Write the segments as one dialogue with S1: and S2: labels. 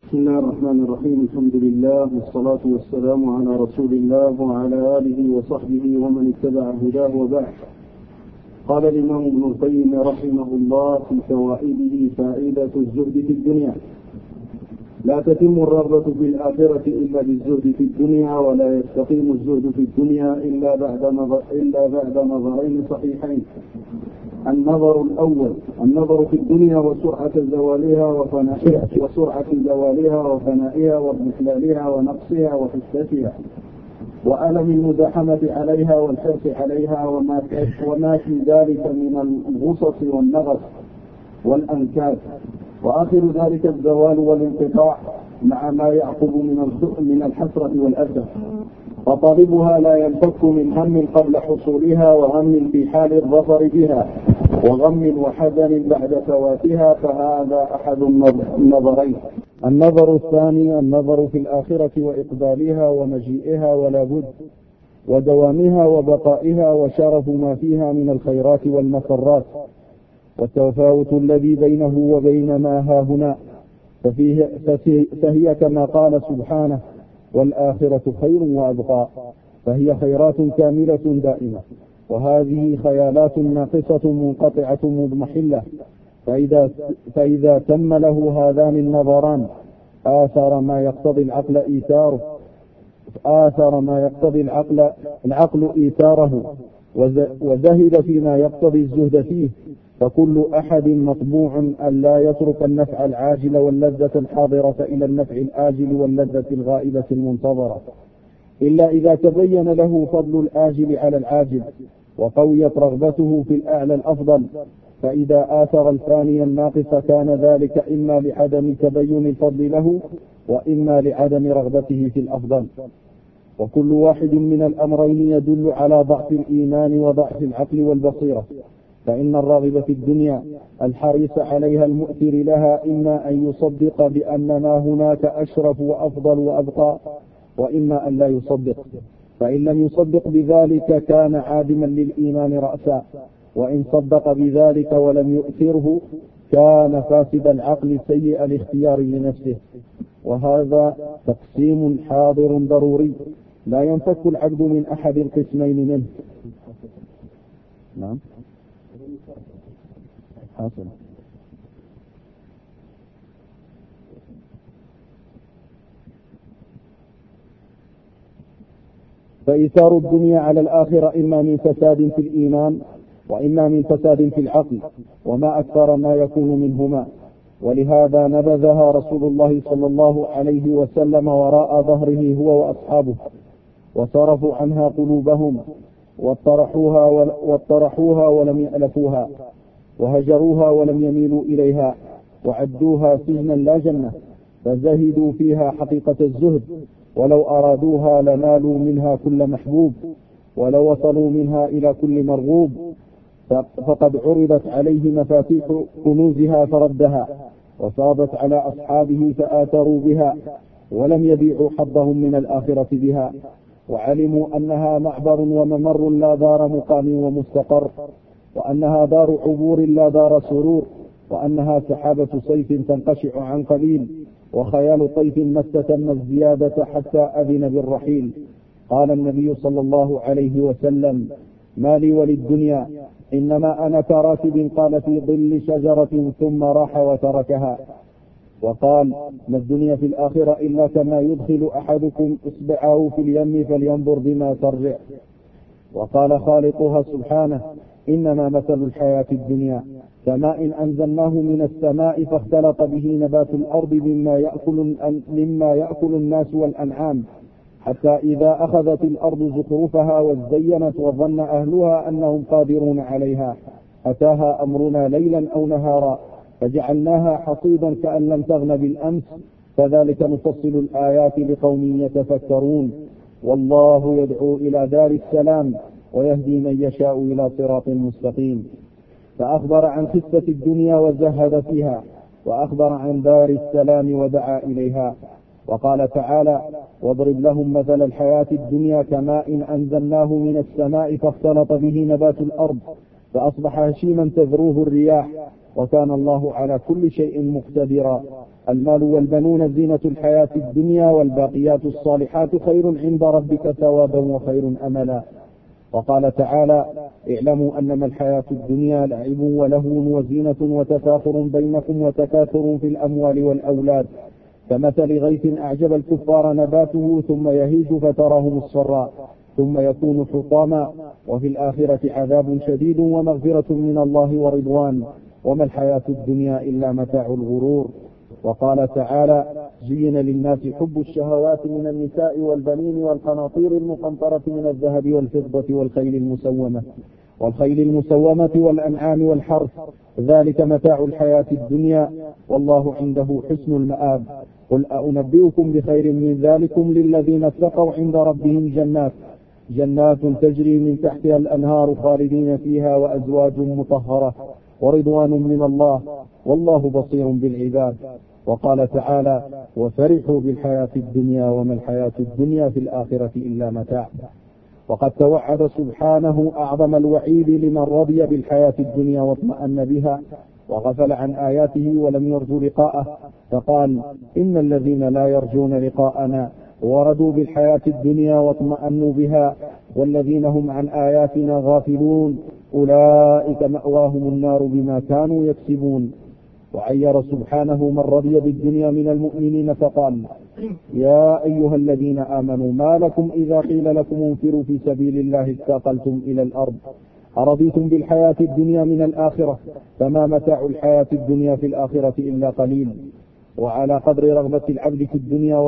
S1: بسم الله الرحمن الرحيم. الحمد لله والصلاة والسلام على رسول الله وعلى آله وصحبه ومن اتبع هداه وبعد. قال الإمام ابن القيم رحمه الله في فوائده: فائدة الزهد في الدنيا. لا تتم الرغبة في الآخرة إلا بالزهد في الدنيا، ولا يستقيم الزهد في الدنيا إلا بعد نظرين صحيحين. النظر الأول النظر في الدنيا وسرعة زوالها وفنائها واضمحلالها ونقصها وحساتها وألم المزاحمة عليها والحرص عليها وما في ذلك من الغصص والنغص والأنكاس، وآخر ذلك الزوال والانقطاع مع ما يعقب من الحسرة والأسى. فطالبها لا ينفك من هم قبل حصولها، وهم في حال الظفر بها، وغم وحزن بعد فواتها، فهذا أحد النظرين. النظر الثاني النظر في الآخرة وإقبالها ومجيئها ولا بد، ودوامها وبقائها، وشرف ما فيها من الخيرات والمسرات، والتفاوت الذي بينه وبين ما هاهنا، فهي كما قال سبحانه: والآخرة خير وأبقى، فهي خيرات كاملة دائمة، وهذه خيالات ناقصة منقطعة مضمحلة. فإذا تم له هذان النظران آثر ما يقتضي العقل إيثاره، وزهد فيما يقتضي الزهد فيه. فكل أحد مطبوع أن لا يترك النفع العاجل واللذة الحاضرة إلى النفع الآجل واللذة الغائبة المنتظرة، إلا إذا تبين له فضل الآجل على العاجل، وقويت رغبته في الأعلى الأفضل. فإذا آثر الفاني الناقص كان ذلك إما لعدم تبين الفضل له، وإما لعدم رغبته في الأفضل. وكل واحد من الأمرين يدل على ضعف الإيمان وضعف العقل والبصيرة. فإن الراغب في الدنيا الحريص عليها المؤثر لها إما أن يصدق بأن ما هناك أشرف وأفضل وأبقى، وإما أن لا يصدق. فإن لم يصدق بذلك كان عادما للإيمان رأسا، وإن صدق بذلك ولم يؤثره كان فاسد العقل سيء الاختيار لنفسه. وهذا تقسيم حاضر ضروري لا ينفك العبد من أحد القسمين منه. نعم حاصل. فإيثار الدنيا على الآخرة إما من فساد في الإيمان، وإما من فساد في العقل، وما أكثر ما يكون منهما. ولهذا نبذها رسول الله صلى الله عليه وسلم وراء ظهره هو وأصحابه، وصرفوا عنها قلوبهم، واطرحوها ولم يألفوها، وهجروها ولم يميلوا إليها، وعدوها سجنا لا جنة، فزهدوا فيها حقيقة الزهد. ولو أرادوها لنالوا منها كل محبوب، ولو وصلوا منها إلى كل مرغوب. فقد عرضت عليه مفاتيح كنوزها فردها، وصابت على أصحابه فآثروا بها، ولم يبيعوا حظهم من الآخرة بها، وعلموا أنها معبر وممر لا دار مقام ومستقر، وأنها دار عبور لا دار سرور، وأنها سحابة صيف تنقشع عن قليل، وخيال طيف ما استتم الزيادة حتى أذن بالرحيل. قال النبي صلى الله عليه وسلم: ما لي وللدنيا، إنما أنا كراكب قال في ظل شجرة ثم راح وتركها. وقال: ما الدنيا في الآخرة إلا كما يدخل أحدكم إصبعه في اليم فلينظر بما ترجع. وقال خالقها سبحانه: إنما مثل الحياة الدنيا كماء أنزلناه من السماء فاختلط به نبات الأرض مما يأكل الناس والأنعام، حتى إذا أخذت الأرض زخرفها وازينت وظن أهلها أنهم قادرون عليها أتاها أمرنا ليلا أو نهارا فجعلناها حصيدا كأن لم تغن بالأمس. كذلك نفصل الآيات لقوم يتفكرون. والله يدعو إلى دار السلام ويهدي من يشاء إلى صراط مستقيم. فأخبر عن خفة الدنيا وزهد فيها، وأخبر عن دار السلام ودعا إليها. وقال تعالى: واضرب لهم مثل الحياة الدنيا كماء أنزلناه من السماء فاختلط به نبات الأرض فأصبح هشيما تذروه الرياح، وكان الله على كل شيء مقتدرا. المال والبنون زينة الحياة الدنيا والباقيات الصالحات خير عند ربك ثوابا وخير أملا. وقال تعالى: اعلموا أنما الحياة الدنيا لعب ولهو وزينة وتفاخر بينكم وتكاثر في الأموال والأولاد كمثل غيث أعجب الكفار نباته ثم يهيج فتراه مصفرا ثم يكون حطاما وفي الآخرة عذاب شديد ومغفرة من الله ورضوان وما الحياة الدنيا إلا متاع الغرور. وقال تعالى: زين للناس حب الشهوات من النساء والبنين والقناطير المقنطرة من الذهب والفضة والخيل المسومة والأنعام والحرث ذلك متاع الحياة الدنيا والله عنده حسن المآب. قل أنبئكم بخير من ذلكم للذين اتقوا عند ربهم جنات تجري من تحتها الأنهار خالدين فيها وأزواج مطهرة ورضوان من الله والله بصير بالعباد. وقال تعالى: وفرحوا بالحياة الدنيا وما الحياة الدنيا في الآخرة إلا متاع. وقد توعد سبحانه أعظم الوعيد لمن رضي بالحياة الدنيا واطمأن بها وغفل عن آياته ولم يرجو لقاءه، فقال: إن الذين لا يرجون لقاءنا وردوا بالحياة الدنيا واطمأنوا بها والذين هم عن آياتنا غافلون أولئك مأواهم النار بما كانوا يكسبون. وعير سبحانه من رضي بالدنيا من المؤمنين فقال: يا أيها الذين آمنوا ما لكم إذا قيل لكم انفروا في سبيل الله اثاقلتم إلى الأرض أرضيتم بالحياة الدنيا من الآخرة فما متاع الحياة الدنيا في الآخرة إلا قليل. وعلى قدر رغبة العبد في الدنيا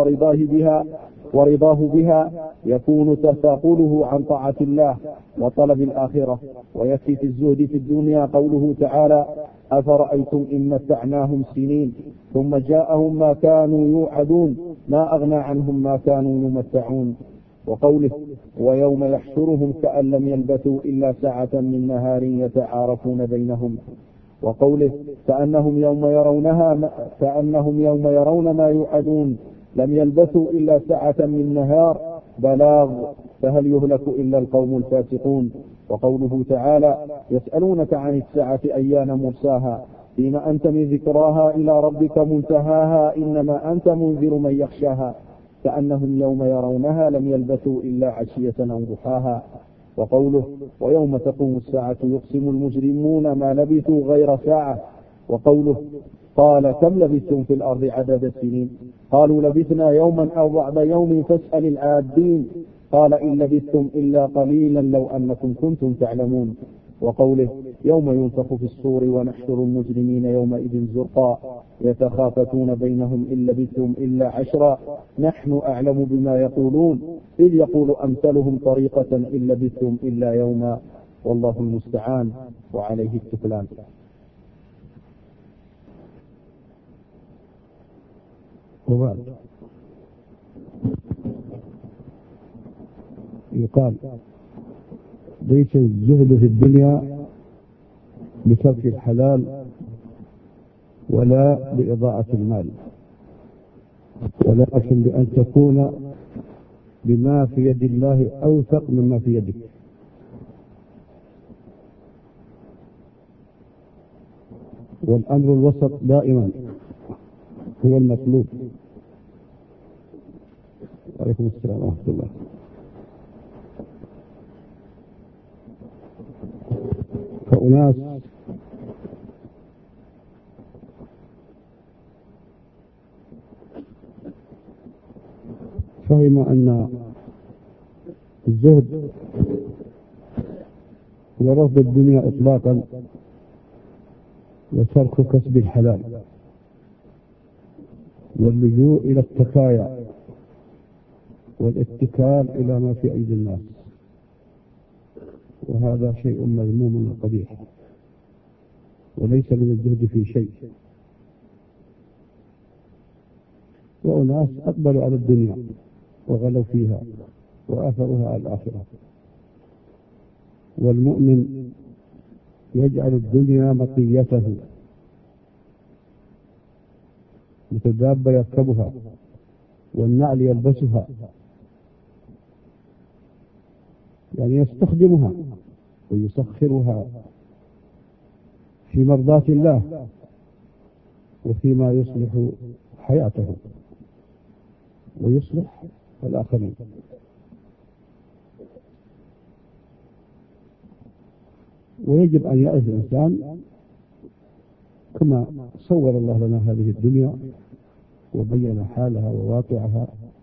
S1: ورضاه بها يكون تثاقله عن طاعة الله وطلب الآخرة. ويكفي في الزهد في الدنيا قوله تعالى: أفرأيتم إن متعناهم سنين ثم جاءهم ما كانوا يوعدون ما أغنى عنهم ما كانوا يمتعون. وقوله: ويوم يحشرهم كأن لم يلبثوا إلا ساعة من نهار يتعارفون بينهم. وقوله: كأنهم يوم يرون ما يوعدون لم يلبثوا إلا ساعة من نهار بلاغ فهل يهلك إلا القوم الفاسقون. وقوله تعالى: يسألونك عن الساعة أيان مرساها فيما أنت من ذكراها إلى ربك منتهاها إنما أنت منذر من يخشاها كأنهم يوم يرونها لم يلبثوا إلا عشية أو ضحاها. وقوله: ويوم تقوم الساعة يقسم المجرمون ما لبثوا غير ساعة. وقوله: قال: كم لبثتم في الأرض عدد السنين قالوا لبثنا يوما أو بعض يوم فاسأل العادين قال إن لبثتم إلا قليلا لو أنكم كنتم تعلمون. وقوله: يوم ينفخ في الصور ونحشر المجرمين يومئذ زرقا يتخافتون بينهم إن لبثتم إلا عشرا نحن أعلم بما يقولون إذ يقول أمثلهم طريقة إن لبثتم إلا يوما والله المستعان وعليه التكلان.
S2: وبعد يقال: ليس الزهد في الدنيا بترك الحلال ولا بإضاعة المال، ولكن بأن تكون بما في يد الله أوثق مما في يدك. والأمر الوسط دائما هو المطلوب. عليكم السلام ورحمة الله. فأناس فهم أن الزهد هو رفض الدنيا إطلاقا وترك كسب الحلال واللجوء إلى التكايا والاتكال إلى ما في أيدي الناس، وهذا شيء مذموم وقبيح وليس من الزهد في شيء. وأناس أقبلوا على الدنيا وغلوا فيها وآثرها على الآخرة. والمؤمن يجعل الدنيا مطيته مثل دابة يركبها والنعل يلبسها، يعني يستخدمها ويسخرها في مرضاة الله وفيما يصلح حياته ويصلح الآخرين. ويجب أن يعرف الإنسان كما صور الله لنا هذه الدنيا وبين حالها وواقعها،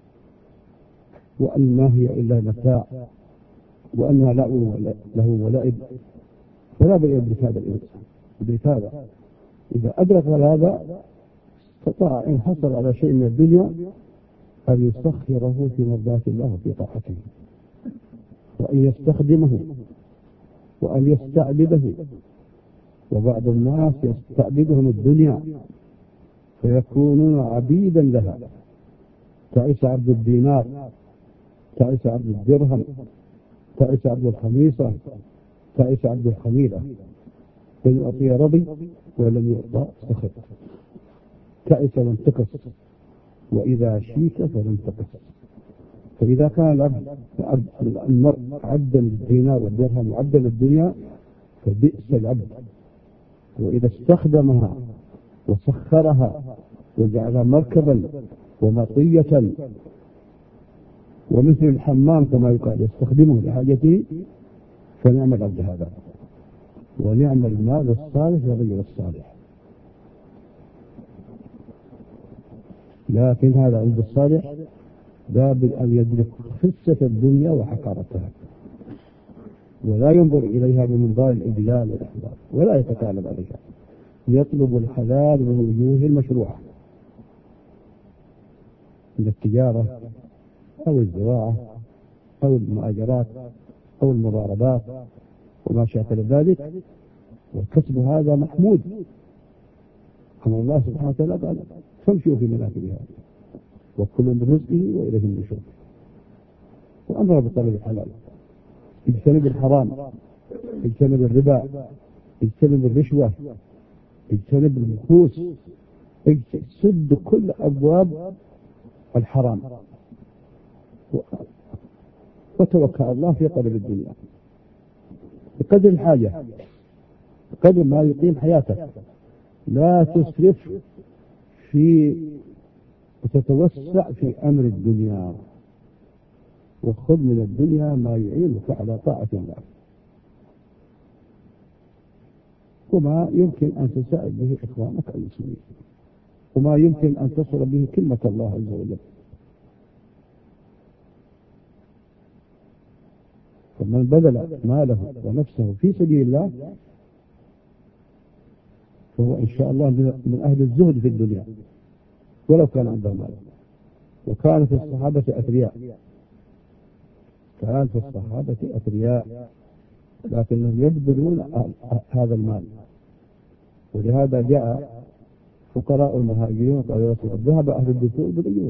S2: وأن ما هي إلا متاع، وأنها له ولعب، فلا بد يدرك هذا الإنسان. يدرك هذا، إذا أدرك هذا استطاع إن حصل على شيء من الدنيا أن يسخره في مرضاة الله وفي طاعته، وأن يستخدمه وأن يستعبده. وبعض الناس يستعبدهم الدنيا فيكونون عبيدا لها. تعيس عبد الدينار، تعيس عبد الدرهم، تعيس عبد الخميصة، تعيس عبد الخميلة. فإن أعطي رضي ولم يعطى سخط. تعيس وانتقص، وإذا شيك فلانتقص. فإذا كان المرء عبدا للدينار والدرهم وعبدا للدنيا فبئس العبد. وإذا استخدمها وسخرها وجعلها مركبا ومطية ومثل الحمام كما يقال يستخدمه لحاجته فنعم العبد هذا، ونعم المال الصالح لغير الصالح. لكن هذا عند الصالح لابد أن يدرك خسة الدنيا وحقارتها، ولا ينظر إليها بمنظار الإجلال والإحباط، ولا يتكالب عليها. يطلب الحلال من الوجوه المشروعة من التجارة أو الزراعة أو المؤاجرات أو المضاربات وما شاكل ذلك، والكسب هذا محمود. أما الله سبحانه وتعالى قال فامشوا في مناكبها وكل من رزقه وإليه النشور. وأمر بطلب الحلال، اجتنب الحرام، اجتنب الربا، اجتنب الرشوة، اجتنب النفوس، سد كل أبواب الحرام، وتوكل على الله في طلب الدنيا بقدر الحاجة، بقدر ما يقيم حياتك. لا تسرف في وتتوسع في أمر الدنيا، وخذ من الدنيا ما يعينك على طاعة الله، وما يمكن أن تساعد به إخوانك المسلمين، وما يمكن أن تصل به كلمة الله عز وجل. فمن بذل ماله ونفسه في سبيل الله فهو إن شاء الله من أهل الزهد في الدنيا ولو كان عنده مال. وكان في الصحابة أثرياء، كان في الصحابة أثرياء لكنهم يبذلون هذا المال. ولهذا جاء فقراء المهاجرين قالوا رسول الله ذهب أهل الدثور بالأجور،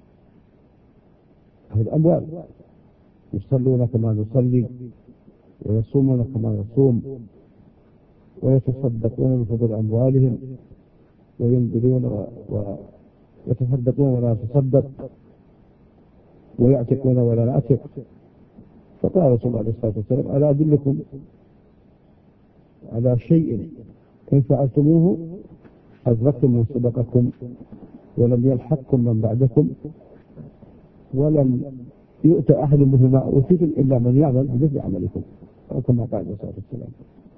S2: أهل الأموال يصلون كما نصلي ويصومون كما نصوم ويتصدقون بفضل أموالهم وينذرون ويتصدقون ولا نتصدق ويعتقون ولا نعتق. فقال رسول الله عليه الصلاة والسلام ألا أدلكم على شيء إن فعلتموه أدركتم من سبقكم ولم يلحقكم من بعدكم ولم يؤت أحد منه ما أوتيتم إلا من يعمل بمثل عملكم، أو كما قال عليه الصلاة والسلام.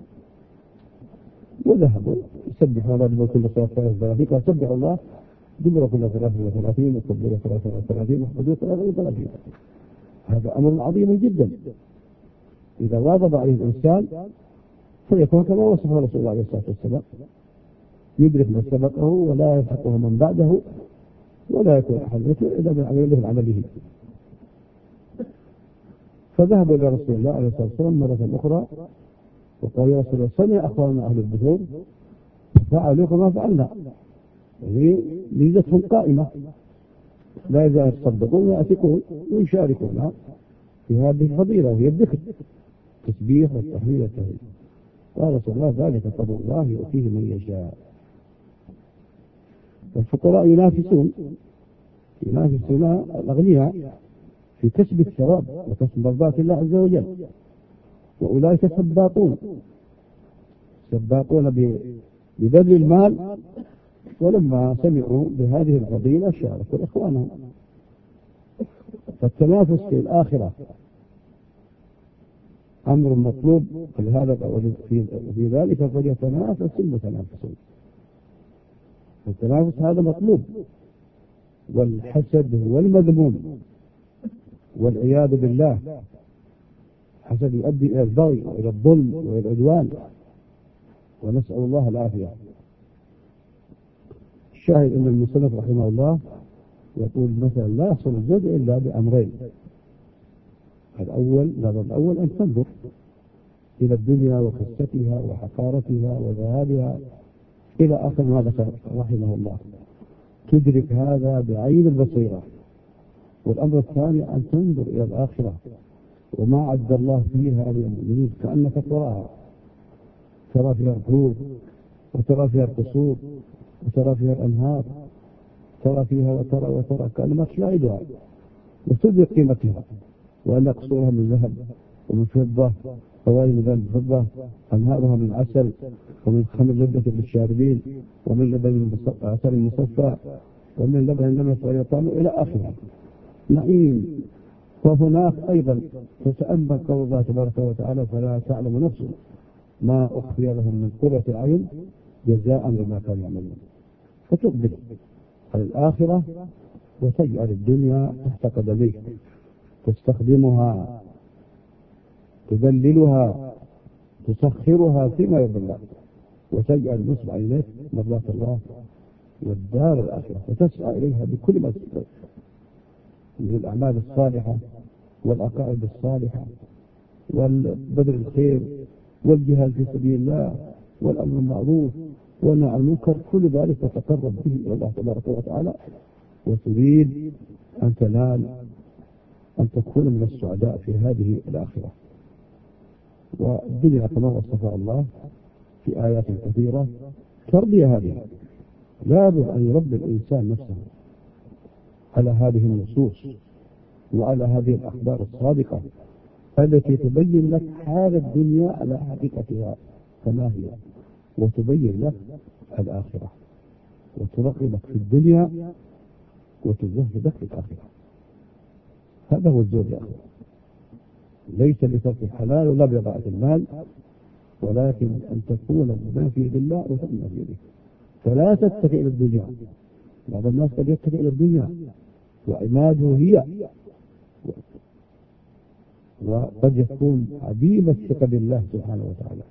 S2: وذهبوا يسبحوا الله دبر كل صلاة 33 وسبحوا الله دبر كل 33 وكبر 33 وحدود 33. هذا أمر عظيم جدا إذا واظب عليه الإنسان فيكون كما وصفه رسول الله عليه الصلاة والسلام، يدرك من سبقه ولا يلحقه من بعده ولا يكون أحد إلا من عمله. فذهبوا إلى رسول الله عليه الصلاة والسلام مرة أخرى وقال يا رسول الله سمع أخواننا أهل الدثور فعلوا كما فعلنا، يعني ميزتهم قائمة لا يزال يتصدقون ويأتكون ويشاركون في هذه الفضيلة وهي الذكر التسبيح والتحليل والتهليل. قال رسول الله ذلك فضل الله يؤتيه من يشاء. والفقراء ينافسون الأغنياء في كسب الثواب وكسب مرضات الله عز وجل، وأولئك سباقون ببذل المال ولما سمعوا بهذه الفضيلة شاركوا إخوانهم. فالتنافس في الآخرة أمر مطلوب، في ذلك فليتنافس المتنافسون. التنافس هذا مطلوب، والحسد هو المذموم والعياذ بالله. الحسد يؤدي إلى البغي وإلى الظلم وإلى العدوان، ونسأل الله العافية. الشاهد أن المصنف رحمه الله يقول مثلا لا يحصل الزهد إلا بأمرين. الأول أن تنظر إلى الدنيا وخستها وحقارتها وذهابها إلى آخر ما ذكر رحمه الله، تدرك هذا بعين البصيرة. والأمر الثاني أن تنظر إلى الآخرة وما عد الله فيها للمؤمنين، كأنك تراها، ترى فيها الحور وترى فيها القصور وترى فيها الأنهار، ترى فيها وترى كأنما تشاهدها وتدرك قيمتها، وأن قصورها من ذهب ومن فضة، فوائد من ذهب فضة، أنهارها من عسل ومن خمر لذة للشاربين، ومن لبن عسل مصفى، ومن لبن لم يطغى طعمه إلى آخره نعيم. وهناك أيضا تتأمل قول الله تبارك وتعالى فلا تعلم نفس ما أخفي لهم من قرة أعين جزاء بما كانوا يعملون. فتقبل على الآخرة وتجعل الدنيا تحت قدميك، تستخدمها، تذللها، تسخرها فيما يرضي الله، وتجعل نصب عينيك مرضاة الله والدار الآخرة، وتسعى إليها بكل ما تستطيع من الأعمال الصالحة والعقائد الصالحة والبذل الخير والجهاد في سبيل الله والأمر بالمعروف والنهي عن المنكر. كل ذلك تتقرب به إلى الله تبارك وتعالى، وتريد أن تنال أن تكون من السعداء في هذه الآخرة. والدنيا كما وصفها الله في آيات كثيرة تربي هذه. لا بد أن يربي الإنسان نفسه على هذه النصوص وعلى هذه الأخبار الصادقة التي تبين لك حال الدنيا على حقيقتها كما هي، وتبين لك الآخرة، وترغبك في الدنيا وتزهدك في الآخرة. هذا هو الزهد يا أخي، ليس لترك الحلال ولا بضاعة المال، ولكن أن تكون بما في يد الله وتكون في يدك، فلا تتكئ إلى الدنيا. بعض الناس قد يتكئ إلى الدنيا وعماده هي، وقد يكون عديم الثقة بالله سبحانه وتعالى،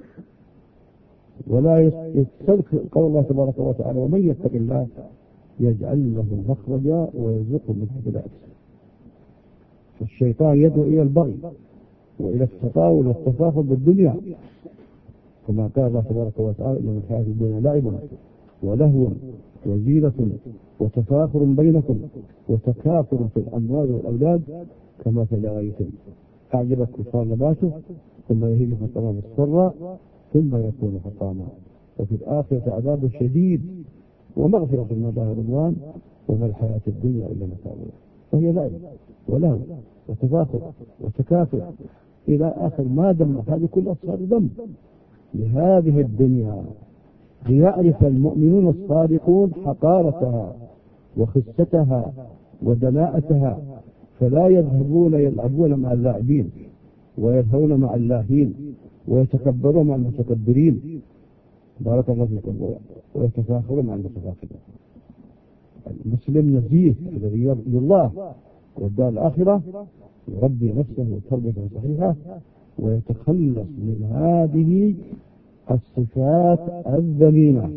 S2: ولا يستذكر قول الله تبارك وتعالى ومن يتق الله يجعل له مخرجا ويرزقه من حيث لا يحتسب. فالشيطان يدعو إلى البغي وإلى التطاول والتفاخر بالدنيا، كما قال الله تبارك وتعالى إن من الحياة الدنيا لعب ولهو وزينة وتفاخر بينكم وتكاثر في الأموال والأولاد كمثل غيث أعجب الكفار نباته ثم يهيج فتراه مصفرا ثم يكون حطاما وفي الآخرة عذاب شديد ومغفرة من الله ورضوان وما الحياة الدنيا إلا متاع. فهي لعب ولهو وتفاخر وتكاثر إلى آخر ما دم. هذه كل أصغر ذنب لهذه الدنيا، ليعرف المؤمنون الصادقون حقارتها وخستها ودناءتها، فلا يذهبون يلعبون مع اللاعبين ويذهبون مع اللاهين ويتكبرون مع المتكبرين، بارك الله فيكم، ويتفاخرون مع المتفاخرين. المسلم نزيه الذي يرضي الله والدار الآخرة يربي نفسه تربية صحيحة ويتخلص من هذه الصفات الذميمة،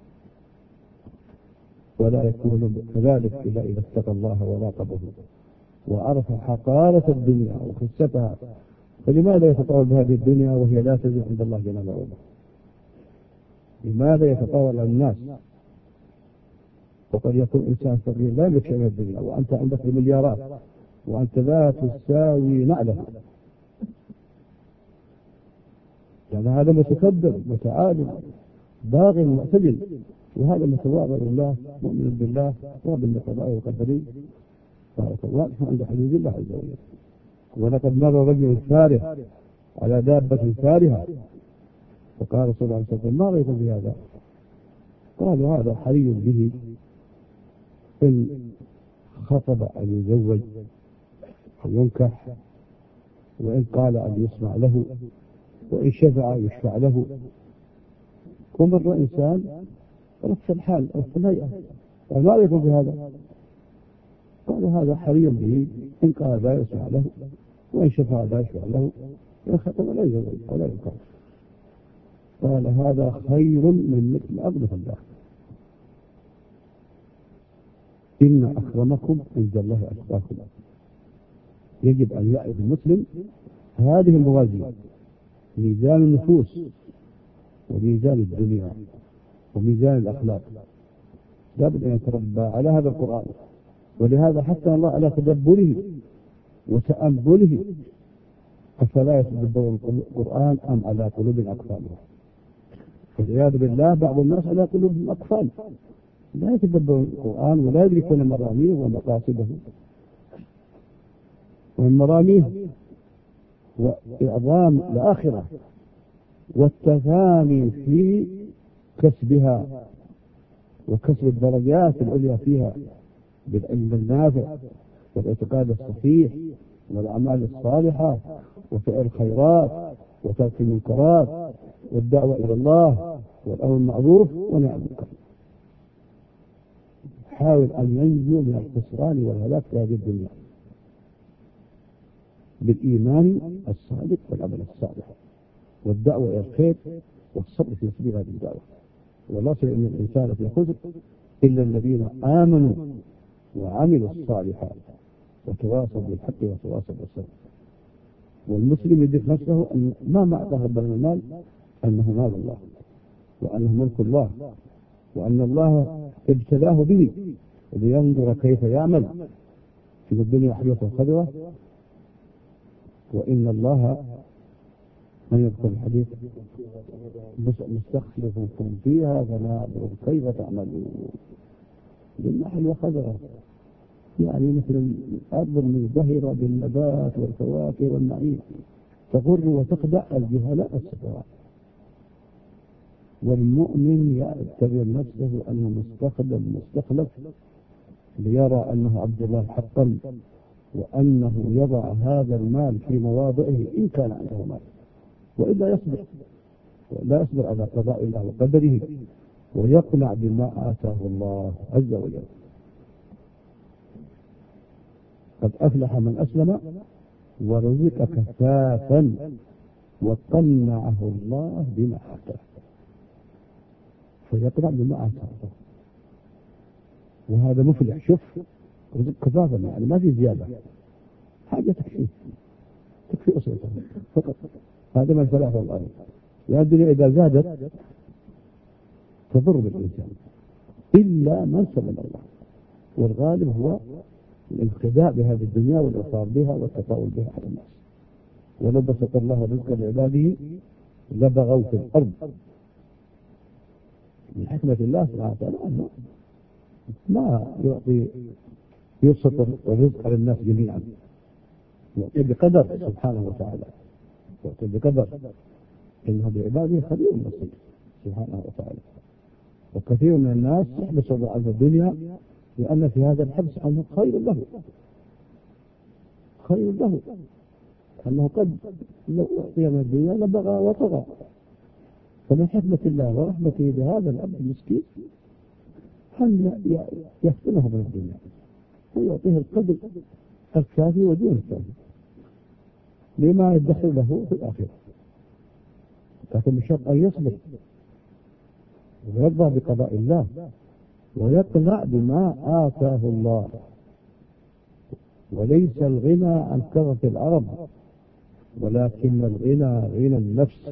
S2: ولا يكون كذلك إلا إذا اتقى الله وراقبه وعرف حقارة الدنيا وخستها. فلماذا يتطاول بهذه الدنيا وهي لا تزن عند الله جل وعلا؟ لماذا يتطاول على الناس؟ وقد يكون إنسان فقير لا يملك شيء من الدنيا وأنت عندك المليارات وأنت لا تساوي نعلها، يعني هذا متكبر متعالي باغي معتدل، وهذا متواضع لله مؤمن بالله راض بالقضاء والقدر واقف عند حدود الله عز وجل. ولقد مر رجل فارح على دابة فارهة فقال صلى الله عليه وسلم ما رأيت بهذا؟ قالوا هذا حري به إن خطب أن يزوج أو ينكح، وإن قال أن يسمع له، وإن شفع يشفع له. ومر إنسان رفض الحال أو الهيئة وما يكون بهذا، قالوا هذا حري به إن قال لا يسمع له، وإن شفع لا يشفع له، وإن خطب لا يزوج ولا ينكح. قال هذا خير من مثل أغلف الله. إن أكرمكم عند الله أتقاكم. يجب أن يعرف المسلم هذه الموازين، ميزان النفوس وميزان الدنيا وميزان الأخلاق، لابد أن يتربى على هذا القرآن. ولهذا حتى الله على تدبره وتأمله. أفلا يتدبرون القرآن أم على قلوب أقفالها؟ والعياذ بالله بعض الناس على قلوبهم أقفال، لا يتدبرون القرآن ولا يدركون مراميه ومقاصده. ومن مراميه وإعظام الآخرة والتفاني في كسبها وكسب الدرجات العليا فيها بالعلم النافع والاعتقاد الصحيح والأعمال الصالحة وفعل الخيرات وترك المنكرات والدعوة إلى الله والأمر بالمعروف ونهي عن المنكر. حاول أن ينجو من الخسران والهلاك في هذه الدنيا بالإيمان الصادق والعمل الصالح والدعوة إلى الخير والصبر في سبيل هذه الدعوة. والأصل أن الإنسان في خسر إلا الذين آمنوا وعملوا الصالحات وتواصوا بالحق وتواصوا بالصبر. والمسلم يدرك نفسه أن ما أعطاه ربنا من المال أنه مال الله وأنه ملك الله، وأن الله ابتلاه به لينظر كيف يعمل في الدنيا حلوة خضرة. وإن الله من يذكر الحديث مستخلفكم فيها فناظر كيف تعملون. الدنيا حلوة خضرة يعني مثل الأرض المزدهرة بالنبات والفواكه والنعيم، تغر وتخدع الجهلاء السفهاء. والمؤمن يعتبر نفسه أنه مستخلف ليرى أنه عبد الله حقا، وأنه يضع هذا المال في مواضعه إن كان عنده مال، وإلا لا يصبر على قضاء الله وقدره ويقنع بما آتاه الله عز وجل. قد أفلح من أسلم ورزق كفافا وقنعه الله بما آتاه، فيقنع بما آتاه. وهذا مفلح. شوف رزق كفافا يعني ما في زيادة، حاجة تكفي أسرته فقط. هذا ما الفلاح في الأرض. يا الدنيا إذا زادت تضر بالإنسان إلا من سلم الله، والغالب هو الانخداع بهذه الدنيا والإصرار بها والتطاول بها على الناس. ولو بسط الله رزقا لعباده لبغوا في الأرض. من حكمة الله سبحانه وتعالى أنه ما يبسط الرزق على الناس جميعا، يعطي بقدر سبحانه وتعالى، يعطي بقدر. إنه بعباده خبير بصير سبحانه وتعالى. وكثير من الناس يحبس عن الدنيا لأن في هذا الحبس عنه خير له، أنه قد لو أعطي من الدنيا لبغى وطغى. فمن حكمة الله ورحمته بهذا العبد المسكين أن يفتنه من الدنيا ويعطيه القدر الكافي ودون الكافي لما يدخل له في الآخرة. لكن بشرط أن يصبر ويرضى بقضاء الله ويقنع بما آتاه الله. وليس الغنى عن كثرة العرب، ولكن الغنى غنى النفس.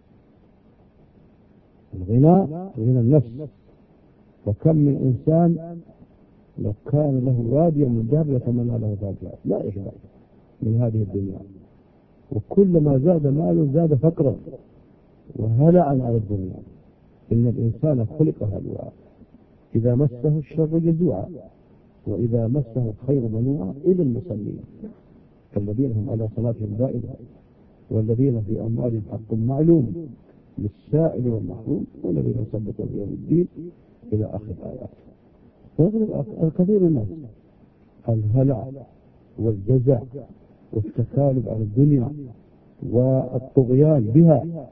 S2: الغنى غنى النفس. وكم من إنسان لو كان له وادي من ذهب يتمنى له ذلك، لا يشبع من هذه الدنيا. وكلما زاد ماله زاد فقرا وهلعا على الدنيا. إن الإنسان خلق هلوعا، إذا مسه الشر جزوعا وإذا مسه الخير منوعا. إلى المصلين الذين هم على صلاتهم دائما والذين في أموالهم حق معلوم للسائل والمحروم والذين يصدقون بيوم الدين إلى آخر الآيات. ويغلب الكثير من الناس الهلع والجزع والتكالب على الدنيا والطغيان بها،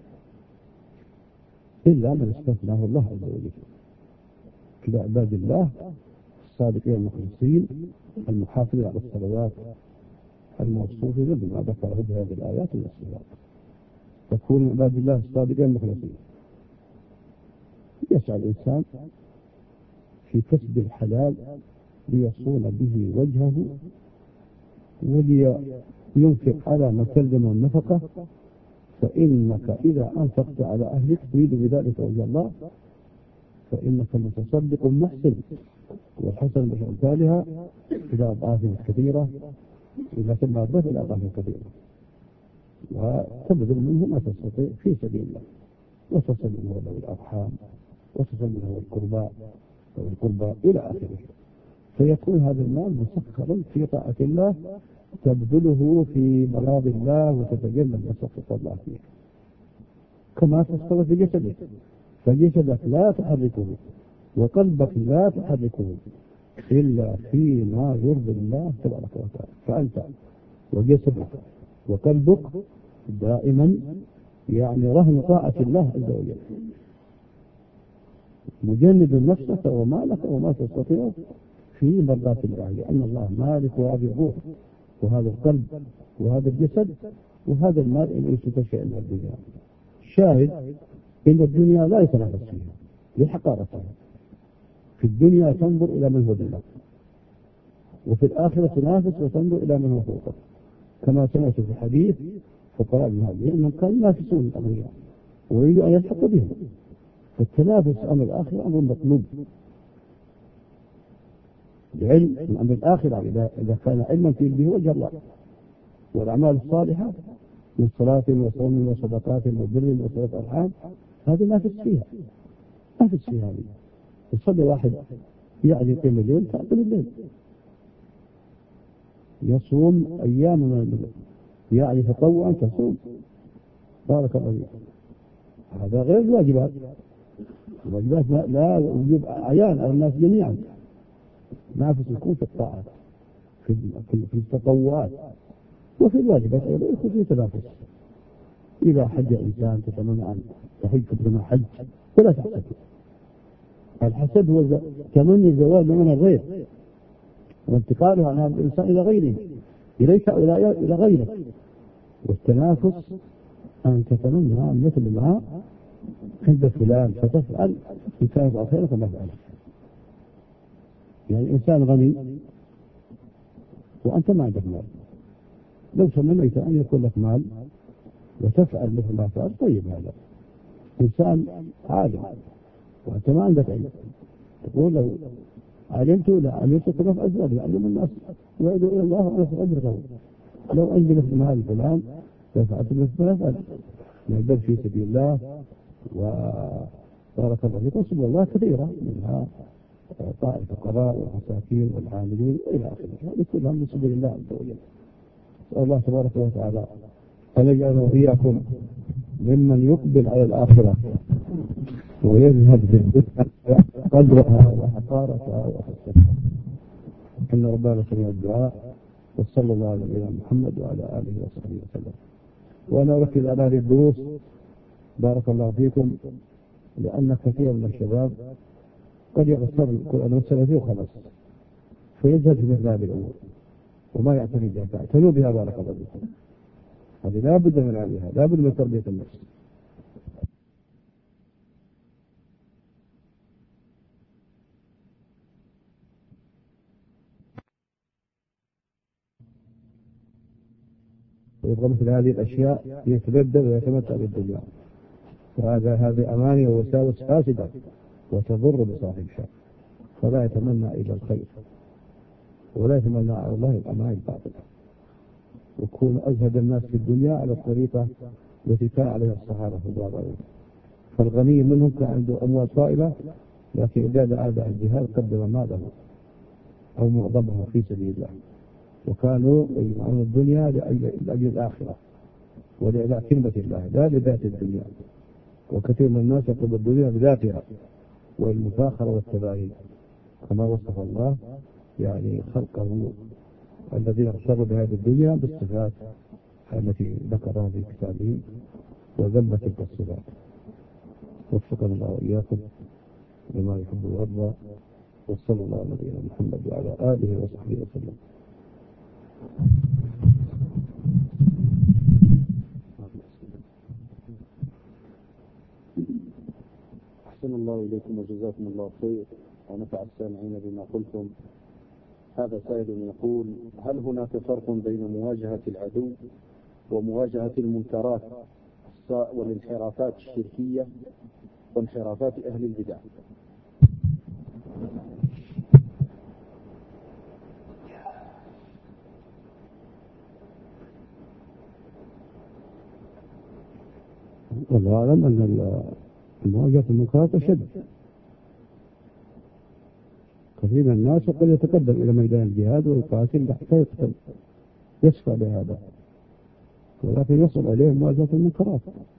S2: إلا من استثناه الله عز وجل كعباد الله الصادقين المخلصين المحافظين على الصلوات الموصوفين بما ذكره بهذه الآيات والصفات. تكون عباد الله الصادقين المخلصين. يسعى الإنسان في كسب الحلال ليصون به وجهه ولينفق على ما تلزم النفقة، فإنك إذا أنفقت على أهلك تريد بذلك وجه الله فإنك متصدق محسن، والحسن بأمثالها إلى أضعاف كثيرة إذا كنا ضد إلى أضعاف كثيرة، وتبذل منه ما تستطيع في سبيل الله، وتصل منه ذوي الأرحام وتصل منه القربى إلى آخره. فيكون هذا المال مسخرا في طاعة الله تبذله في مراضي الله وتتجنب مسخط الله فيه، كما تسخر في جسدك، فجسدك لا تحركه وقلبك لا تحركه إلا فيما يرضي الله تبارك وتعالى. فأنت وجسدك وقلبك دائما يعني رهن طاعة الله عز وجل، مجند نفسك ومالك وما تستطيع في مرضات الله، لأن الله مالك وهذه الروح وهذا القلب وهذا الجسد وهذا المال إن ليس شيء من الدنيا. شاهد إن الدنيا لا يتنافس فيها لحقارتها. في الدنيا تنظر إلى من هو دونك، وفي الآخرة تنافس وتنظر إلى من هو فوقك، كما سمعت في حديث فقراء المهاجرين من كانوا ينافسون الأغنياء ويريدوا أن يلحقوا بهم. فالتنافس أمر الآخرة أمر مطلوب. العلم من أمر الآخرة إذا كان علما فيه به وجه الله، والأعمال الصالحة من صلاة وصوم وصدقات وبر وصلة أرحام هذه نافس فيها، نافس فيها هذه. يصلي واحد يعني قيم الليل تأكل الليل، يصوم أيام من الليل يعني تطوعا تصوم، بارك الله فيك. هذا غير الواجبات. الواجبات لا وجوب عيان على الناس جميعا، نافس يكون في الطاعات في التطوعات، وفي الواجبات أيضا يكون في تنافس. إذا حج إنسان تتمنى أن تحج كما حج ولا تحسد. الحسد هو تمني زوال من الغير وانتقاله عن هذا الإنسان إلى غيره، إليك إلى غيرك. والتنافس أن تتمنى مثل ما عند فلان فتفعل إن كانت الخير كما فعل. يعني إنسان غني وأنت ما عندك مال، لو تمنيت أن يكون لك مال وتفعل مثل ما فعل طيب. هذا إنسان عالم وأنت ما عندك علم، تقول لو علمت لعملت خلاف أزواج يعلم الناس ويدعو إلى الله وأنا في أجره. لو عندي مثل مال فلان ففعلت مثل ما فعل، نعبد في سبيل الله وبارك الله فيكم. سبيل الله كثيرة، منها طائفة الفقراء والمساكين والعاملين وإلى آخره، هذه كلها من سبيل الله عز وجل. أسأل الله تبارك وتعالى أن يجعلنا وإياكم ممن يقبل على الآخرة ويذهب بالدنيا قدرها وحقارتها وحسنها. إن ربنا سميع الدعاء، وصلى الله على نبينا محمد وعلى آله وصحبه وسلم. وأنا أركز على هذه الدروس بارك الله فيكم، لأن كثير من الشباب قد يغصر القرآن والسنة وخلص فيزهد في مثل هذه الأمور وما يعتني بها، فاعتنوا بها بارك الله فيكم. هذه لا بد من عليها، لا بد من تربية النفس. ويبغى مثل هذه الأشياء يتبدل ويتمتع بالدنيا، هذه أماني ووساوس فاسدة وتضر بصاحبها، فلا يتمنى إلا الخير ولا يتمنى على الله الأماني الباطلة، ويكون أزهد الناس في الدنيا على الطريقة التي كان عليها الصحابة رضي الله عنهم. فالغني منهم كان عنده أموال طائلة، لكن إذا دعا الجهاد قدم ماله أو معظمه في سبيل الله، وكانوا يجمعون الدنيا لأجل الآخرة ولإعلاء كلمة الله لا لذات الدنيا. وكثير من الناس يطلب الدنيا بذاتها والمفاخرة والتباهي، كما وصف الله يعني خلقه الذين ارتضوا بهذه الدنيا بالصفات التي ذكرها في كتابه وذم تلك الصفات. وفقنا الله وإياكم لما يحب ويرضى، وصلى الله على نبينا محمد وعلى آله وصحبه وسلم.
S1: أحسن الله إليكم وجزاكم الله خير ونفع السامعين بما قلتم. هذا سائل يقول: هل هناك فرق بين مواجهة العدو ومواجهة المنكرات والانحرافات الشركية وانحرافات أهل البدع؟
S2: والله أعلم أن مواجهة المنكرات أشد. كثير من الناس قد يتقدم إلى ميدان الجهاد ويقاتل حتى يسعى بهذا، ولكن يصل عليه مواجهة المنكرات،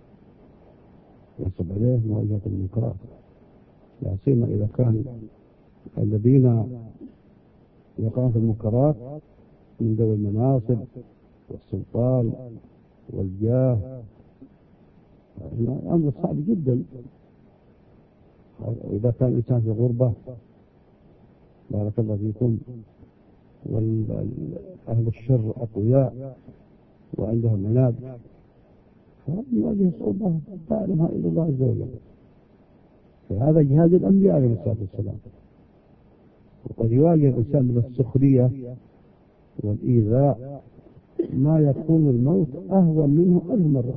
S2: يصل عليه مواجهة المنكرات، لا سيما إذا كان الذين يقعون في المنكرات من ذوي المناصب والسلطان والجاه. أمر صعب جدا. إذا كان الإنسان في غربة بارك الله فيكم وأهل الشر أقوياء وعندهم عناد، فيواجه صعوبة تعلمها إلا الله عز وجل. فهذا جهاد الأنبياء عليه الصلاة والسلام. وقد يواجه الإنسان من السخرية والإيذاء ما يكون الموت أهون منه 1000 مرة.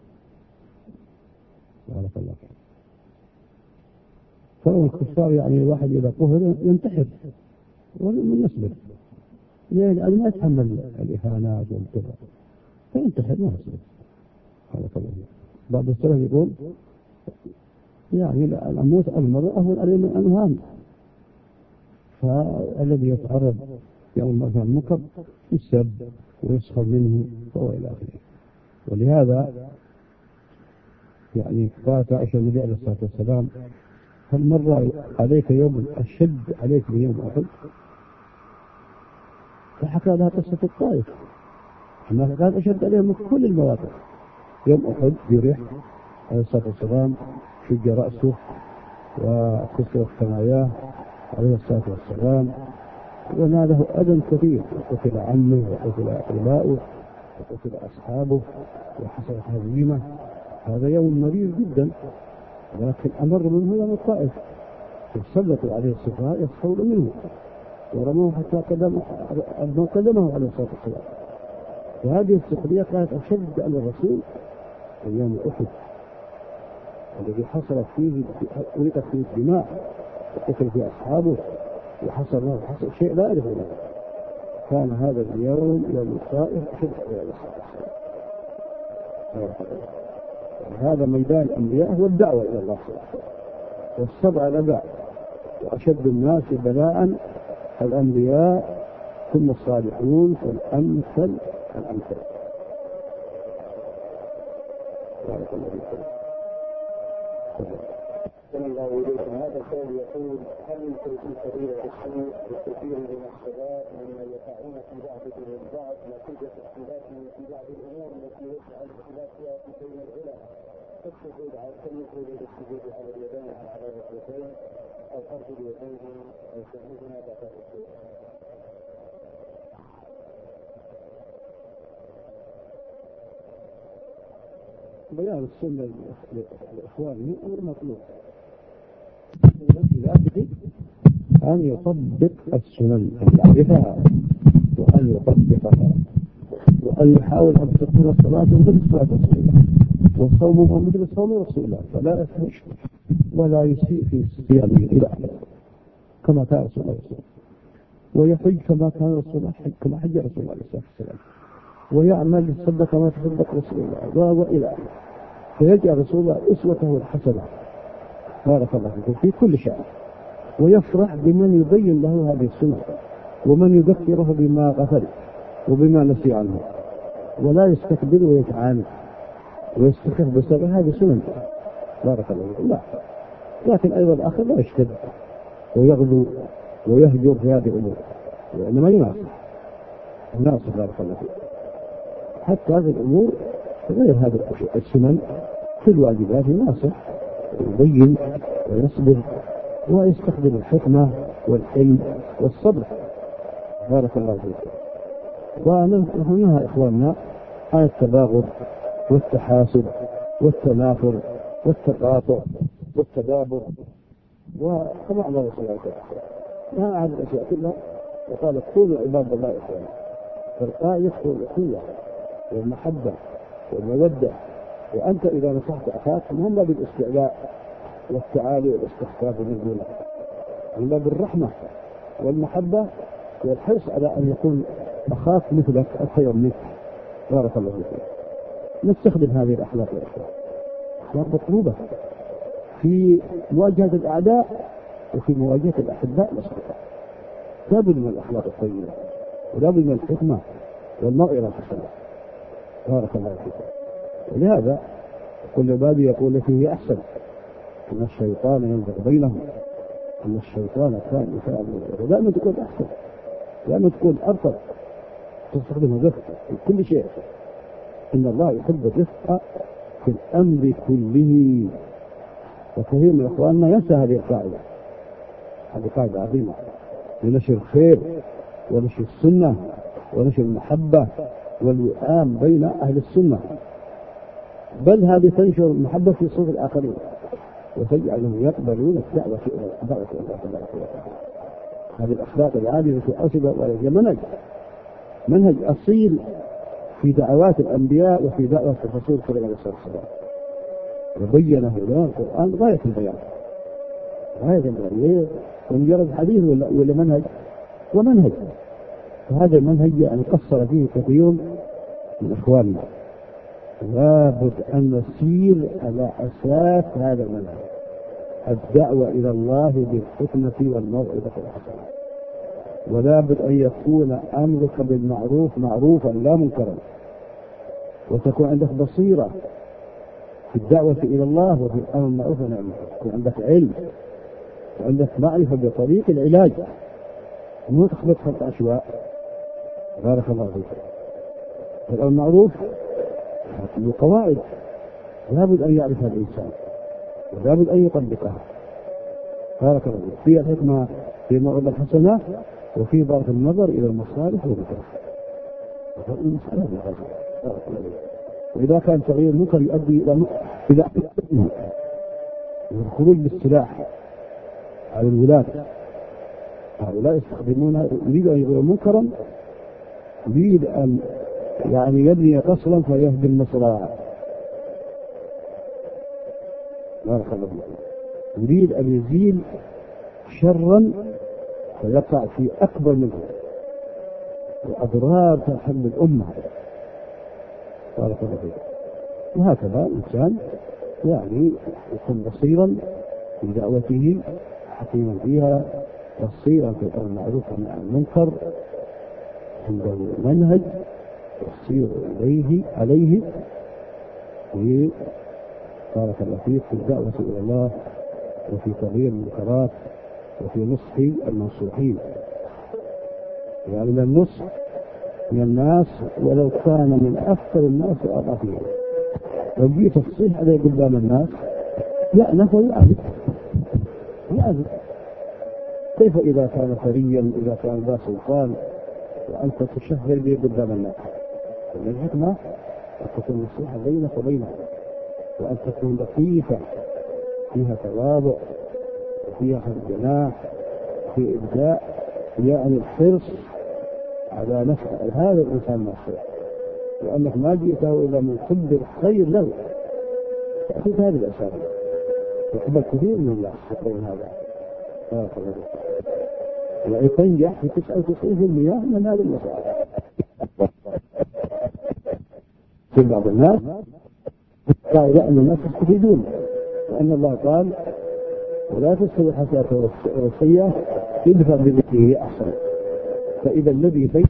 S2: بارك الله فيك. فهو الكفار يعني الواحد إذا قهر ينتحر ومن يصبر، لأنه ما يتحمل الإهانات والكفر فينتحر ما يصبر. بارك الله فيك. بعض السلف يقول يعني الموت المرة أهون عليه من الأنهام. فالذي يتعرض يوم مثلا المنكر يسب ويسخر منه فهو إلى آخره. ولهذا يعني قالت عائشة النبي عليه الصلاة والسلام: هل مر عليك يوم أشد عليك من يوم أحد؟ فحكى لها قصة الطائف أنها كانت أشد عليهم من كل المواقف. يوم أحد جرح عليه الصلاة والسلام، شج رأسه وكسرت ثناياه عليه الصلاة والسلام، وناله أذى كثير، وقتل عمه وقتل أقرباؤه وقتل أصحابه وحصلت هزيمة. هذا يوم مريض جدا، لكن أمر منه يوم الطائف، فسلطوا عليه السفهاء يسخرون منه ورموه حتى قدمه عليه الصلاة والسلام. وهذه السخرية كانت أشد على الرسول في يوم أحد الذي حصلت فيه أريقت فيه الدماء وقتل فيه أصحابه وحصل شيء لا يعرف له. كان هذا اليوم يوم الطائف أشد على الصلاة والسلام. هذا ميدان الأنبياء هو الدعوة إلى الله والصبر على ذلك. وأشد الناس بلاء الأنبياء ثم الصالحون فالأمثل الأمثل. بارك الله فيكم. صلى الله إليكم. هذا السؤال يقول: هل يمكن في سبيل الرسول والكثير من الشباب ممن يقعون في بعض البعض نتيجة اختلافهم في بعض الأمور التي يسعى الاختلاف فيها بين العلماء كالسجود على السجود على اليدين على الركبتين أو فرج اليدين أو تهميزنا بعد الركوع؟ بيان السنة لإخوانه أمر مطلوب، لكن أن يطبق السنن، أن يعرفها وأن يطبقها، وأن يحاول أن تكون الصلاة مثل صلاة رسول الله والصوم مثل صوم رسول الله، فلا يفحش ولا يسيء في صيامه إلى آخره كما كان رسول الله صلى الله عليه وسلم، ويحج كما كان رسول الله كما حج رسول الله عليه الصلاة والسلام، ويعمل الصدق كما تصدق رسول الله وإلى آخره. فيجعل رسول الله أسوته الحسنة بارك الله فيكم في كل شيء، ويفرح بمن يبين له هذه السنة ومن يذكره بما غفل وبما نسي عنه، ولا يستكبر ويتعانى ويستخف بسبب هذه سنن بارك الله فيكم. لا، لكن أيضا الآخر لا يشتد ويغلو ويهجر في هذه الأمور، وإنما يناصف بارك الله فيه حتى هذه الأمور غير هذه السنن في الواجبات يناصح ويبين ويصبر ويستخدم الحكمة والحلم والصبر بارك الله فيه. ونحن ننهى إخواننا عن التباغض والتحاسد والتنافر والتقاطع والتدابر وكما الله صلى الله عليه وسلم نهى عن الأشياء كلها وقال كونوا عباد الله إخوانا. فالآية يدخل الأخوة والمحبة والمودة، وأنت إذا نصحت أخاك مهم بالاستعلاء والتعالي والاستخفاف بالدنيا، إلا بالرحمة والمحبة والحرص على أن يكون أخاك مثلك الخير منك بارك الله فيك. نستخدم هذه الأخلاق يا أخوان، أخلاق مطلوبة في مواجهة الأعداء وفي مواجهة الأحباء الأصدقاء. لابد من الأخلاق الطيبة ولابد من الحكمة والمغفرة الحسنة بارك الله فيك. ولهذا كل باب يقول التي هي أحسن، أن الشيطان ينزغ بينهم، أن الشيطان كان دائما تكون أحسن، دائما تكون أرفق، تستخدم الرفق في كل شيء. إن الله يحب الرفق في الأمر كله. وكثير من إخواننا ينسى هذه القاعدة، هذه قاعدة عظيمة لنشر الخير ونشر السنة ونشر المحبة والوئام بين أهل السنة، بل هذه تنشر المحبة في صوت الآخرين وتجعلهم يقبلون الدعوة إلى الله. هذه الأخلاق العالية التي أصبت وهي منهج أصيل في دعوات الأنبياء وفي دعوة الرسول صلى الله عليه وسلم، وبينه لنا القرآن غاية البيان. ومجرد حديث ولا منهج ومنهج. فهذا المنهج يعني قصر فيه كثير من إخواننا. لابد أن نسير على أساس هذا المنهج، الدعوة إلى الله بالحكمة والموعظة الحسنة. ولابد أن يكون أمرك بالمعروف معروفا لا منكرا، وتكون عندك بصيرة في الدعوة إلى الله وفي الأمر بالمعروف والنهي عن المنكر، يكون عندك علم وعندك معرفة بطريق العلاج، مو تخبط خلط عشواء بارك الله فيك. الأمر بالمعروف له قواعد لابد أن يعرفها الإنسان ولابد أن يطبقها بارك الله فيك. في الحكمة في الموعظة الحسنة وفي بارك النظر إلى المصالح والمكروه. وإذا كان تغيير المنكر يؤدي إلى الخروج بالسلاح على الولاة، هؤلاء يستخدمونها، يريد أن يغير منكرا، يريد أن يعني يبني قصرا فيهدم المصراع بارك الله فيك. يريد أن يزيل شرا فيقع في أكبر منه وأضرار تحمل الأمة بارك الله فيك. وهكذا الإنسان يعني يكون بصيرا في دعوته، حكيما فيها، بصيرا في الأمر المعروف والنهي عن المنكر، عنده منهج يسير عليه بارك الله فيك في الدعوة إلى الله وفي تغيير المنكرات وفي نصح المنصوحين. يعني من النصح من الناس ولو كان من أكثر الناس وأضعفهم، لو جيت تصيح عليه قدام الناس يأنف ويعذب. كيف إذا كان ثريا، إذا كان ذا سلطان وأنت تشهر به قدام الناس؟ من الحكمة أن تكون نصيحة بينك وبينه، وأن تكون لطيفة فيها تواضع وفيها جناح في إبداء، يعني الحرص على نفع هذا الإنسان من الخير، وأنك ما جئته إلا من حب الخير له. تأخذ هذه الأساليب يحب الكثير من الناس يقولون هذا بارك الله فيك، يعني تنجح في 99% من هذه المسائل. في بعض الناس قال أن الناس يستفيدون، لأن الله قال ولا تستوي الحسنة والسيئة ادفع بالتي هي أحسن، فإذا الذي بين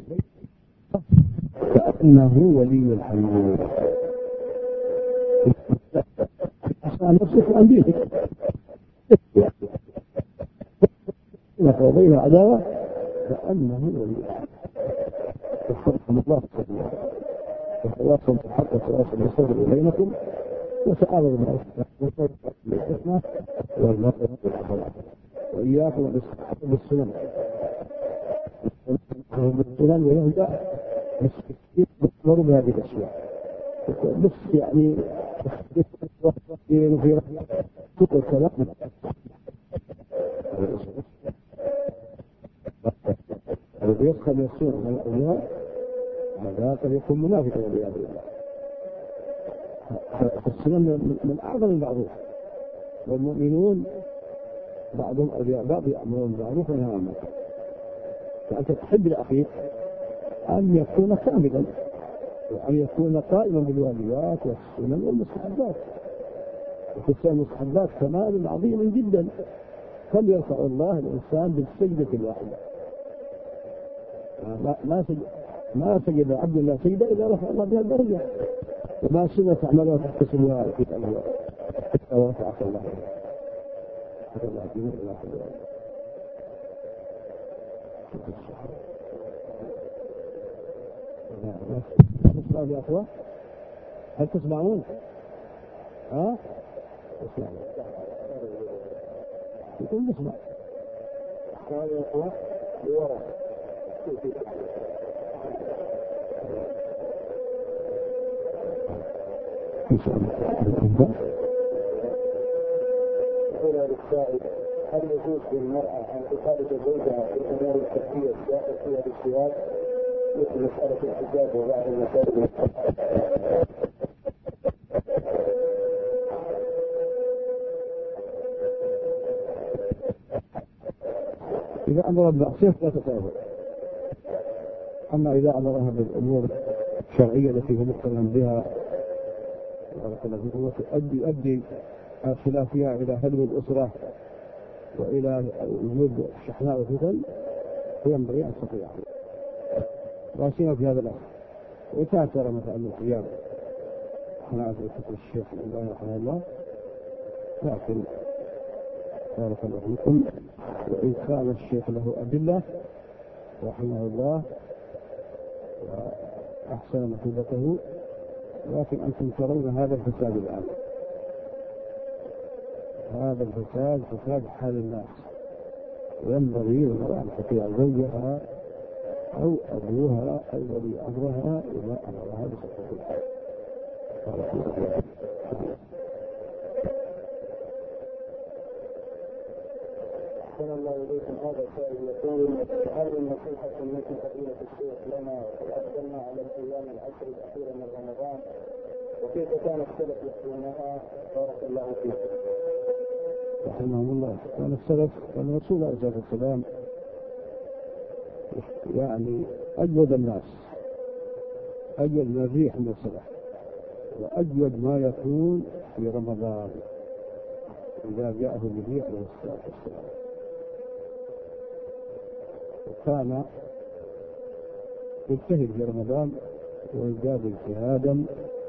S2: كأنه ولي الحميد. أحسن نفسك عن بيتك، وبين عداوة كأنه ولي وفقكم الله سبيلا وتواصل بالحق وتواصل بالصبر بينكم وتعاونوا بالحسنى والمغفرة والحسنات وإياكم بالسنن بالسنن ويهدى بالسنن بهذه الأشياء بس يعني في سوق الكلام الذي يدخل يسير من الأولياء هذا قد يكون منافقا والعياذ بالله. السنن من أعظم المعروف والمؤمنون بعضهم أولياء بعض يأمرون بالمعروف وينهون عن المنكر. فأنت تحب لأخيك أن يكون كاملا وأن يكون قائما بالواجبات والسنن والمستحبات. وفي المستحبات كمال عظيم جدا كم يرفع الله الإنسان بالسجدة الواحدة. ما سجد عبد الله سجدة إذا رفع الله بها الدرجة وما سنة تعملها تحتسبها في الأموال حتى ورفعك الله حتى الله جميع الله تسمعون يا أخوة؟ هل تسمعون؟ ها؟ تسمعون يكون نسمع يا أخوة لورا
S3: هنا للسائل هل يجوز للمرأة أن تخالف زوجها في الأمور الشخصية الداخل فيها بالسواك مثل مسألة الحجاب وبعض المسائل؟
S2: إذا أمر بالمعصية لا تتابع. أما إذا أمرها بالأمور الشرعية التي هو مقترن بها يؤدي خلافها إلى هدم الأسرة وإلى وجود الشحناء والفتن فينبغي أن تستطيع راسنا في هذا الأمر. وكان ترى مثلا القيام أنا أعرف الشيخ الله رحمه الله لكن بارك الله فيكم وإن كان الشيخ له أدلة رحمه الله وأحسن مثوبته لكن أنتم ترون هذا الفساد الآن. هذا الفساد فساد حال الناس وينبغي للمرأة أن تطيع زوجها أو أبوها أو ولي أمرها إذا أمرها بخطأ.
S3: أحسن الله إليكم. هذا السائل يقول هذه النصيحة التي فضيلة الشيخ لنا وأقبلنا على الأيام العشر الأخيرة من رمضان وكيف كان السلف يحسنونها بارك الله فيكم.
S2: رحمهم الله. كان السلف كان الرسول عليه الصلاة والسلام يعني أجود الناس أجود من الريح من السلف وأجود ما يكون في رمضان إذا جاءه النبي عليه الصلاة والسلام. وكان يجتهد في رمضان ويزداد اجتهادا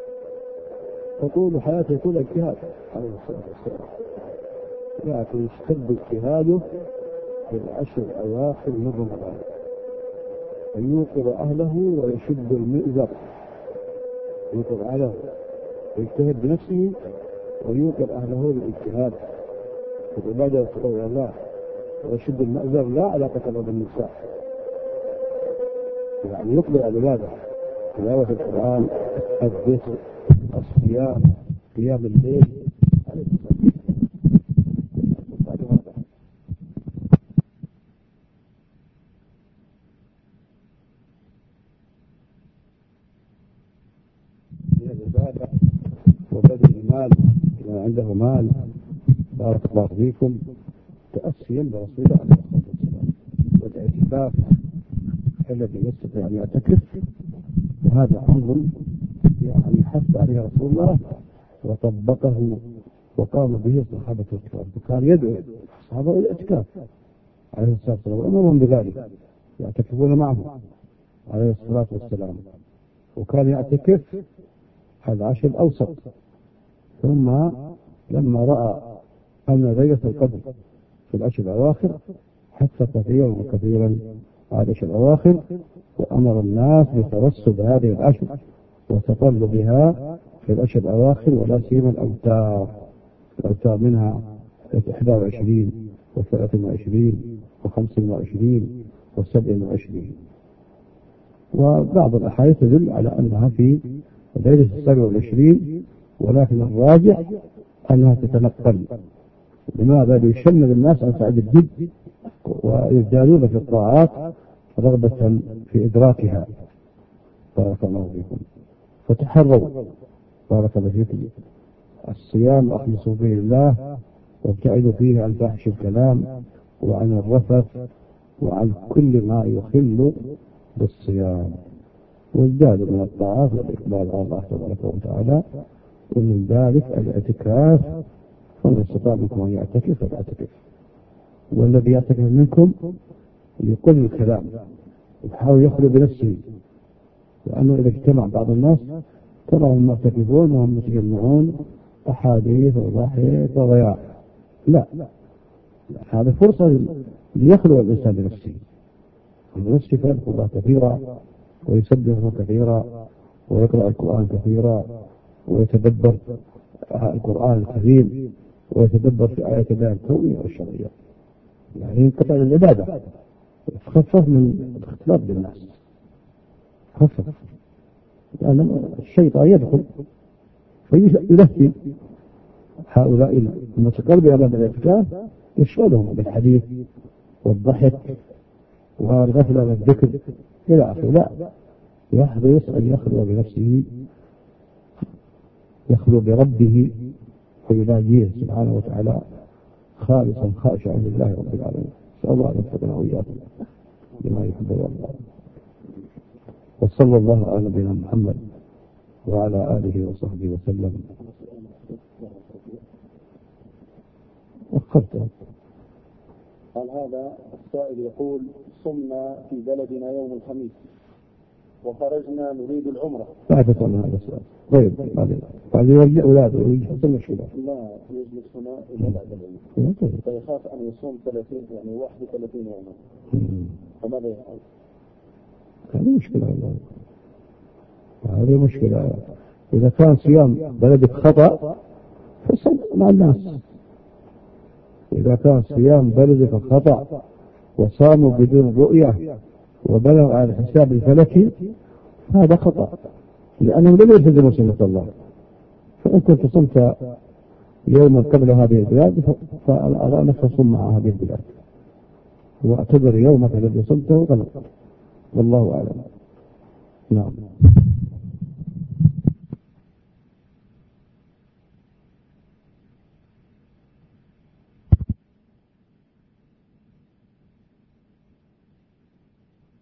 S2: وطول حياته يكون اجتهاد عليه الصلاة والسلام لكن يشتد اجتهاده في العشر الأواخر من رمضان أن يوقظ أهله ويشد المئزر يوقظ أهله ويجتهد بنفسه ويوقظ أهله بالاجتهاد في العبادة والتقوى إلى الله ويشد المئزر لا علاقة له بالنساء يعني يقبل على العبادة تلاوة القرآن الذكر الصيام قيام الليل وبذل المال إذا عنده مال بارك الله فيكم تأسيا برسول الله عليه الصلاة والسلام والاعتكاف الذي يستطيع أن يعتكف وهذا أمر يعني حث عليه رسول الله وطبقه وقام به صحابة الكرام وكان يدعو الصحابة إلى الاعتكاف عليه الصلاة والسلام وأمرهم بذلك يعتكفون معه عليه الصلاة والسلام وكان يعتكف العشر الأوسط ثم لما رأى أن ليلة القدر في العشر الأواخر حتى كثيرا وكثيرا على العشر الأواخر، وأمر الناس بترصد هذه العشر وتطلبها في العشر الأواخر، ولا سيما الأوتار منها 21 و23 و25 و27. وبعض الأحاديث تدل على أنها في ليلة 27، ولكن الراجع أنها تتنقل. لماذا؟ ليشمل الناس عن سعيد الجد ويزدادون في الطاعات رغبة في إدراكها. بارك الله فيكم. فتحروا بارك الله فيكم الصيام، أخلصوا فيه الله، وابتعدوا فيه عن فاحش الكلام وعن الرفث وعن كل ما يخل بالصيام، وازدادوا من الطاعات والإقبال على الله تبارك وتعالى. ومن ذلك الاعتكاف، فمن استطاع منكم أن يعتكف فليعتكف، والذي يعتكف منكم يقل الكلام ويحاول يخلو بنفسه، لأنه إذا اجتمع بعض الناس تراهم معتكفون وهم يتجمعون أحاديث وضحك وضياع. لا، هذا فرصة ليخلو الإنسان بنفسه، بنفسه فيذكر الله كثيرا ويسبحه كثيرا ويقرأ القرآن كثيرا ويتدبر القرآن الكريم ويتدبر في آيات الله الكونية والشرعية، يعني ينقطع العبادة، يتخفف من الاختلاط بالناس، خفف، لأن الشيطان يدخل فيلهي هؤلاء المتقربين على الاعتكاف، يشغلهم بالحديث والضحك والغفلة عن الذكر إلى آخره. لا، يحرص أن يخلو بنفسه، يخلو بربه ويناجيه سبحانه وتعالى خالصا خاشعا لله رب العالمين. نسأل الله أن يوفقنا وإياكم لما يحب ويرضى. وصلى الله على نبينا محمد وعلى آله وصحبه وسلم. أخذته.
S3: قال هذا السائل يقول: صمنا في بلدنا يوم الخميس وخرجنا نريد العمرة.
S2: لا تسأل هذا السؤال. طيب بعد يرجع أولاده ويحصل مشكلة.
S3: لا يجلس هنا إلا بعد العمرة. فيخاف أن يصوم 30 يعني 31 يوما. فماذا يفعل؟
S2: هذه مشكلة والله. هذه مشكلة. إذا كان صيام بلدك خطأ فصم مع الناس. إذا كان صيام بلدك خطأ وصاموا بدون رؤية وبلغ على الحساب الفلكي هذا خطأ، لأنهم لم يلتزموا سنة الله. فإن كنت صمت يوما قبل هذه البلاد فأرى أنك تصوم مع هذه البلاد، واعتبر يومك الذي صمته غلط، والله أعلم. نعم.